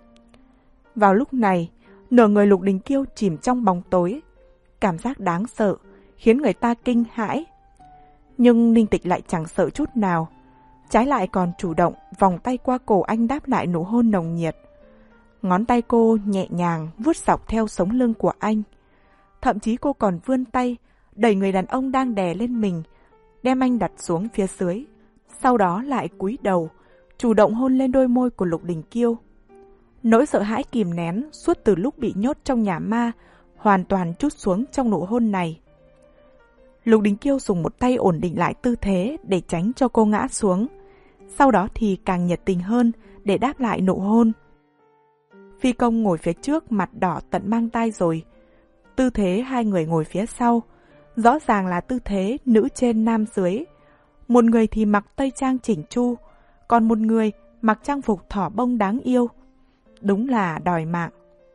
Vào lúc này, nửa người Lục Đình Kiêu chìm trong bóng tối, cảm giác đáng sợ, khiến người ta kinh hãi. Nhưng Ninh Tịch lại chẳng sợ chút nào, trái lại còn chủ động vòng tay qua cổ anh đáp lại nụ hôn nồng nhiệt. Ngón tay cô nhẹ nhàng vuốt dọc theo sống lưng của anh. Thậm chí cô còn vươn tay, đẩy người đàn ông đang đè lên mình, đem anh đặt xuống phía dưới. Sau đó lại cúi đầu, chủ động hôn lên đôi môi của Lục Đình Kiêu. Nỗi sợ hãi kìm nén suốt từ lúc bị nhốt trong nhà ma hoàn toàn trút xuống trong nụ hôn này. Lục Đình Kiêu dùng một tay ổn định lại tư thế để tránh cho cô ngã xuống. Sau đó thì càng nhiệt tình hơn để đáp lại nụ hôn. Phi công ngồi phía trước mặt đỏ tận mang tai rồi. Tư thế hai người ngồi phía sau, rõ ràng là tư thế nữ trên nam dưới. Một người thì mặc tây trang chỉnh chu, còn một người mặc trang phục thỏ bông đáng yêu. Đúng là đòi mạng.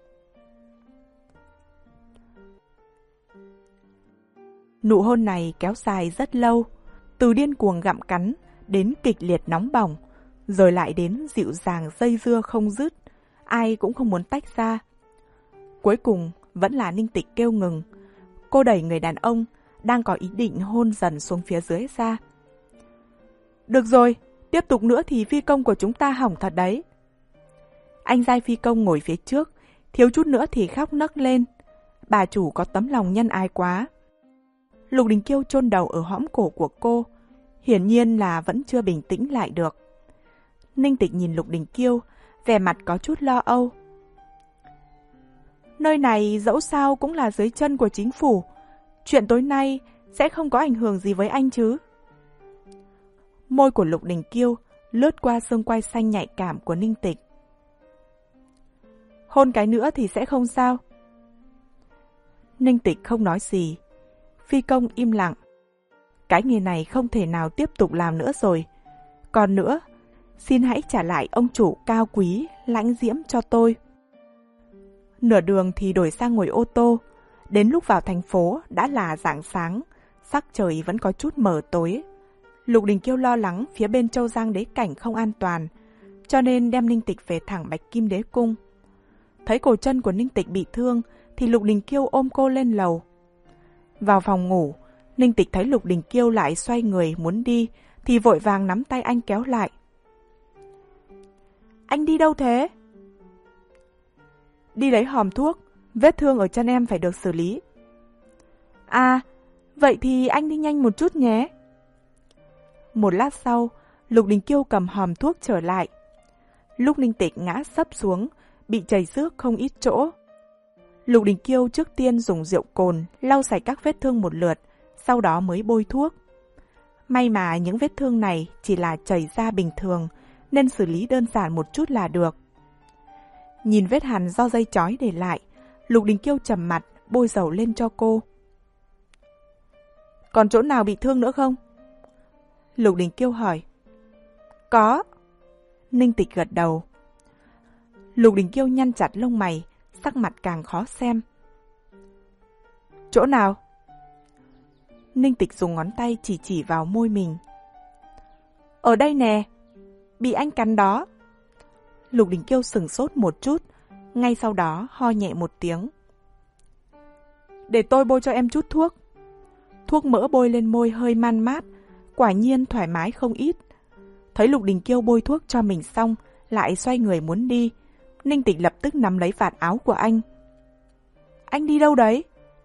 Nụ hôn này kéo dài rất lâu, từ điên cuồng gặm cắn đến kịch liệt nóng bỏng, rồi lại đến dịu dàng dây dưa không dứt, ai cũng không muốn tách ra. Cuối cùng vẫn là Ninh Tịch kêu ngừng. Cô đẩy người đàn ông đang có ý định hôn dần xuống phía dưới ra. Được rồi, tiếp tục nữa thì phi công của chúng ta hỏng thật đấy. Anh giai phi công ngồi phía trước, thiếu chút nữa thì khóc nấc lên. Bà chủ có tấm lòng nhân ái quá. Lục Đình Kiêu chôn đầu ở hõm cổ của cô, hiển nhiên là vẫn chưa bình tĩnh lại được. Ninh Tịch nhìn Lục Đình Kiêu, vẻ mặt có chút lo âu. Nơi này dẫu sao cũng là dưới chân của chính phủ, chuyện tối nay sẽ không có ảnh hưởng gì với anh chứ? Môi của Lục Đình Kiêu lướt qua xương quai xanh nhạy cảm của Ninh Tịch. Hôn cái nữa thì sẽ không sao. Ninh Tịch không nói gì. Phi công im lặng. Cái nghề này không thể nào tiếp tục làm nữa rồi. Còn nữa, xin hãy trả lại ông chủ cao quý, lãnh diễm cho tôi. Nửa đường thì đổi sang ngồi ô tô. Đến lúc vào thành phố đã là rạng sáng, sắc trời vẫn có chút mờ tối. Lục Đình Kiêu lo lắng phía bên Châu Giang đế cảnh không an toàn, cho nên đem Ninh Tịch về thẳng Bạch Kim Đế Cung. Thấy cổ chân của Ninh Tịch bị thương thì Lục Đình Kiêu ôm cô lên lầu. Vào phòng ngủ, Ninh Tịch thấy Lục Đình Kiêu lại xoay người muốn đi thì vội vàng nắm tay anh kéo lại. Anh đi đâu thế? Đi lấy hòm thuốc, vết thương ở chân em phải được xử lý. À, vậy thì anh đi nhanh một chút nhé. Một lát sau, Lục Đình Kiêu cầm hòm thuốc trở lại. Lúc Ninh Tịch ngã sấp xuống, bị chảy xước không ít chỗ. Lục Đình Kiêu trước tiên dùng rượu cồn lau sạch các vết thương một lượt, sau đó mới bôi thuốc. May mà những vết thương này chỉ là chảy ra bình thường, nên xử lý đơn giản một chút là được. Nhìn vết hằn do dây chói để lại, Lục Đình Kiêu trầm mặt, bôi dầu lên cho cô. Còn chỗ nào bị thương nữa không? Lục Đình Kiêu hỏi. Có. Ninh Tịch gật đầu. Lục Đình Kiêu nhăn chặt lông mày, sắc mặt càng khó xem. Chỗ nào? Ninh Tịch dùng ngón tay chỉ chỉ vào môi mình. Ở đây nè, bị anh cắn đó. Lục Đình Kiêu sửng sốt một chút, ngay sau đó ho nhẹ một tiếng. Để tôi bôi cho em chút thuốc. Thuốc mỡ bôi lên môi hơi man mát, quả nhiên thoải mái không ít. Thấy Lục Đình Kiêu bôi thuốc cho mình xong, lại xoay người muốn đi. Ninh Tịch lập tức nắm lấy vạt áo của anh. Anh đi đâu đấy?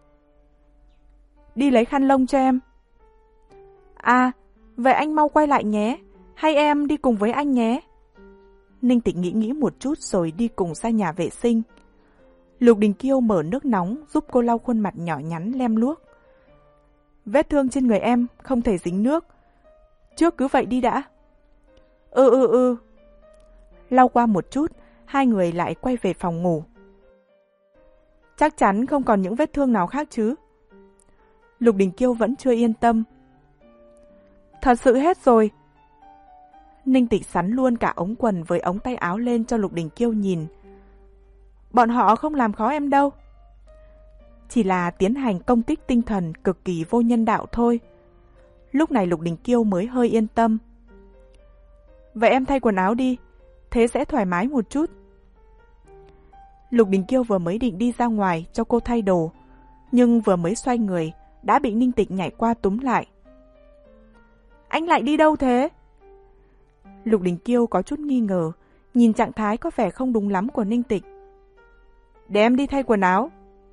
Đi lấy khăn lông cho em. À, vậy anh mau quay lại nhé, hay em đi cùng với anh nhé. Ninh Tịch nghĩ nghĩ một chút rồi đi cùng ra nhà vệ sinh. Lục Đình Kiêu mở nước nóng giúp cô lau khuôn mặt nhỏ nhắn lem luốc. Vết thương trên người em không thể dính nước. Trước cứ vậy đi đã. Ừ ừ ừ. Lau qua một chút, hai người lại quay về phòng ngủ. Chắc chắn không còn những vết thương nào khác chứ? Lục Đình Kiêu vẫn chưa yên tâm. Thật sự hết rồi. Ninh Tịch sắn luôn cả ống quần với ống tay áo lên cho Lục Đình Kiêu nhìn. Bọn họ không làm khó em đâu. Chỉ là tiến hành công kích tinh thần cực kỳ vô nhân đạo thôi. Lúc này Lục Đình Kiêu mới hơi yên tâm. Vậy em thay quần áo đi, thế sẽ thoải mái một chút. Lục Đình Kiêu vừa mới định đi ra ngoài cho cô thay đồ, nhưng vừa mới xoay người, đã bị Ninh Tịch nhảy qua túm lại. Anh lại đi đâu thế? Lục Đình Kiêu có chút nghi ngờ, nhìn trạng thái có vẻ không đúng lắm của Ninh Tịch. Để em đi thay quần áo.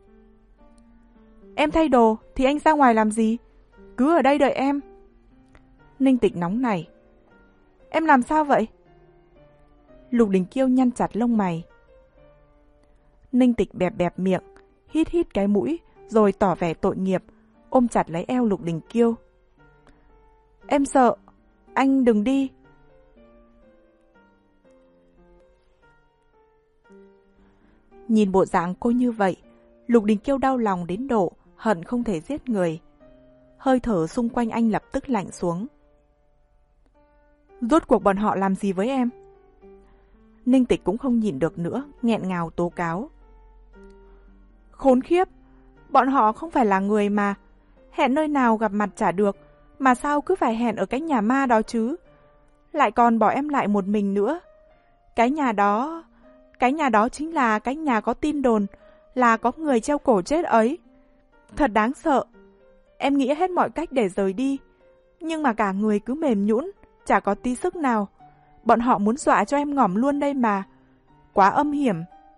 Em thay đồ thì anh ra ngoài làm gì? Cứ ở đây đợi em. Ninh Tịch nóng nảy. Em làm sao vậy? Lục Đình Kiêu nhăn chặt lông mày. Ninh Tịch bẹp bẹp miệng, hít hít cái mũi, rồi tỏ vẻ tội nghiệp, ôm chặt lấy eo Lục Đình Kiêu. Em sợ, anh đừng đi. Nhìn bộ dạng cô như vậy, Lục Đình Kiêu đau lòng đến độ hận không thể giết người. Hơi thở xung quanh anh lập tức lạnh xuống. Rốt cuộc bọn họ làm gì với em? Ninh Tịch cũng không nhịn được nữa, nghẹn ngào tố cáo. Khốn khiếp, bọn họ không phải là người mà. Hẹn nơi nào gặp mặt chả được, mà sao cứ phải hẹn ở cái nhà ma đó chứ? Lại còn bỏ em lại một mình nữa. Cái nhà đó... Cái nhà đó chính là cái nhà có tin đồn là có người treo cổ chết ấy. Thật đáng sợ. Em nghĩ hết mọi cách để rời đi, nhưng mà cả người cứ mềm nhũn, chả có tí sức nào. Bọn họ muốn dọa cho em ngỏm luôn đây mà. Quá âm hiểm.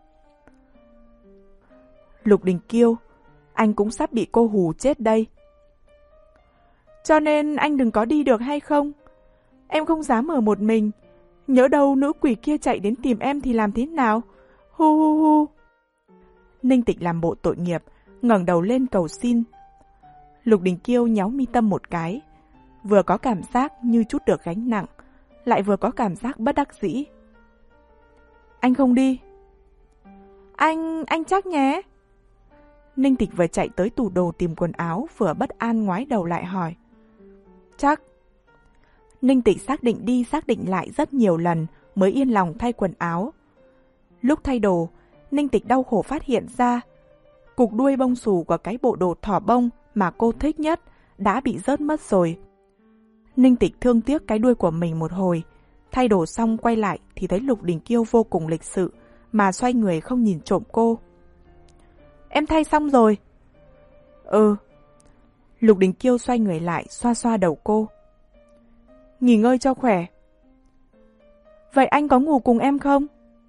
Lục Đình Kiêu, anh cũng sắp bị cô hù chết đây. Cho nên anh đừng có đi được hay không? Em không dám ở một mình. Nhớ đâu nữ quỷ kia chạy đến tìm em thì làm thế nào? Hu hu hu. Ninh Tịch làm bộ tội nghiệp, ngẩng đầu lên cầu xin. Lục Đình Kiêu nhéo mi tâm một cái, vừa có cảm giác như chút được gánh nặng, lại vừa có cảm giác bất đắc dĩ. Anh không đi. Anh, anh chắc nhé. Ninh Tịch vừa chạy tới tủ đồ tìm quần áo, vừa bất an ngoái đầu lại hỏi. Chắc. Ninh Tịch xác định đi xác định lại rất nhiều lần mới yên lòng thay quần áo. Lúc thay đồ, Ninh Tịch đau khổ phát hiện ra cục đuôi bông xù của cái bộ đồ thỏ bông mà cô thích nhất đã bị rớt mất rồi. Ninh Tịch thương tiếc cái đuôi của mình một hồi, thay đồ xong quay lại thì thấy Lục Đình Kiêu vô cùng lịch sự mà xoay người không nhìn trộm cô. Em thay xong rồi. Ừ. Lục Đình Kiêu xoay người lại xoa xoa đầu cô. Nghỉ ngơi cho khỏe. Vậy anh có ngủ cùng em không?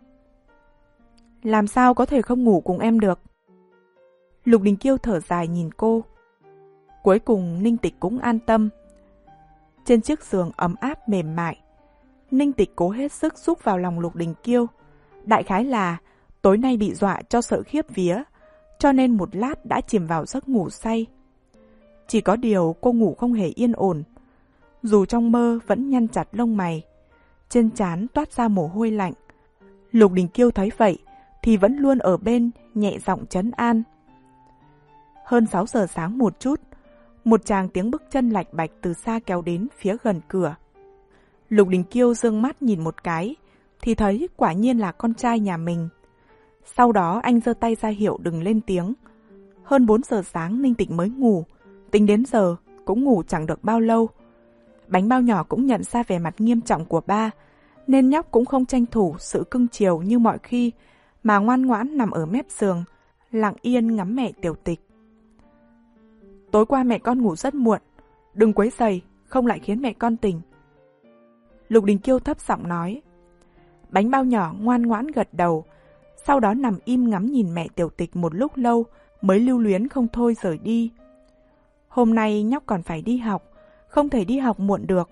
Làm sao có thể không ngủ cùng em được? Lục Đình Kiêu thở dài nhìn cô. Cuối cùng Ninh Tịch cũng an tâm. Trên chiếc giường ấm áp mềm mại, Ninh Tịch cố hết sức rúc vào lòng Lục Đình Kiêu. Đại khái là tối nay bị dọa cho sợ khiếp vía, cho nên một lát đã chìm vào giấc ngủ say. Chỉ có điều cô ngủ không hề yên ổn. Dù trong mơ vẫn nhăn chặt lông mày, trên trán toát ra mồ hôi lạnh. Lục Đình Kiêu thấy vậy thì vẫn luôn ở bên nhẹ giọng trấn an. Hơn sáu giờ sáng một chút, một tràng tiếng bước chân lạch bạch từ xa kéo đến phía gần cửa. Lục Đình Kiêu dương mắt nhìn một cái thì thấy quả nhiên là con trai nhà mình. Sau đó anh giơ tay ra hiệu đừng lên tiếng. Hơn bốn giờ sáng Ninh Tịch mới ngủ, tính đến giờ cũng ngủ chẳng được bao lâu. Bánh bao nhỏ cũng nhận ra vẻ mặt nghiêm trọng của ba, nên nhóc cũng không tranh thủ sự cưng chiều như mọi khi, mà ngoan ngoãn nằm ở mép giường, lặng yên ngắm mẹ Tiểu Tịch. Tối qua mẹ con ngủ rất muộn, đừng quấy rầy, không lại khiến mẹ con tỉnh. Lục Đình Kiêu thấp giọng nói. Bánh bao nhỏ ngoan ngoãn gật đầu, sau đó nằm im ngắm nhìn mẹ Tiểu Tịch một lúc lâu mới lưu luyến không thôi rời đi. Hôm nay nhóc còn phải đi học, không thể đi học muộn được.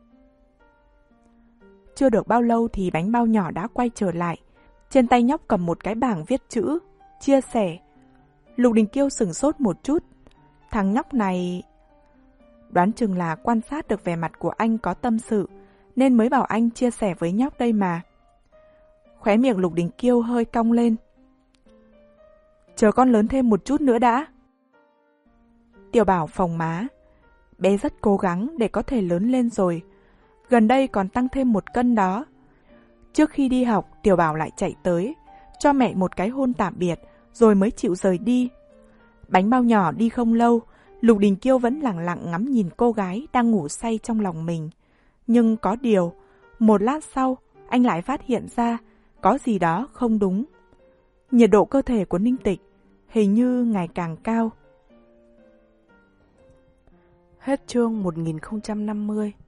Chưa được bao lâu thì bánh bao nhỏ đã quay trở lại. Trên tay nhóc cầm một cái bảng viết chữ, chia sẻ. Lục Đình Kiêu sửng sốt một chút. Thằng nhóc này... Đoán chừng là quan sát được vẻ mặt của anh có tâm sự, nên mới bảo anh chia sẻ với nhóc đây mà. Khóe miệng Lục Đình Kiêu hơi cong lên. Chờ con lớn thêm một chút nữa đã. Tiểu Bảo phồng má. Bé rất cố gắng để có thể lớn lên rồi. Gần đây còn tăng thêm một cân đó. Trước khi đi học, Tiểu Bảo lại chạy tới, cho mẹ một cái hôn tạm biệt, rồi mới chịu rời đi. Bánh bao nhỏ đi không lâu, Lục Đình Kiêu vẫn lặng lặng ngắm nhìn cô gái đang ngủ say trong lòng mình. Nhưng có điều, một lát sau, anh lại phát hiện ra có gì đó không đúng. Nhiệt độ cơ thể của Ninh Tịch hình như ngày càng cao. Hết chương một nghìn không trăm năm mươi.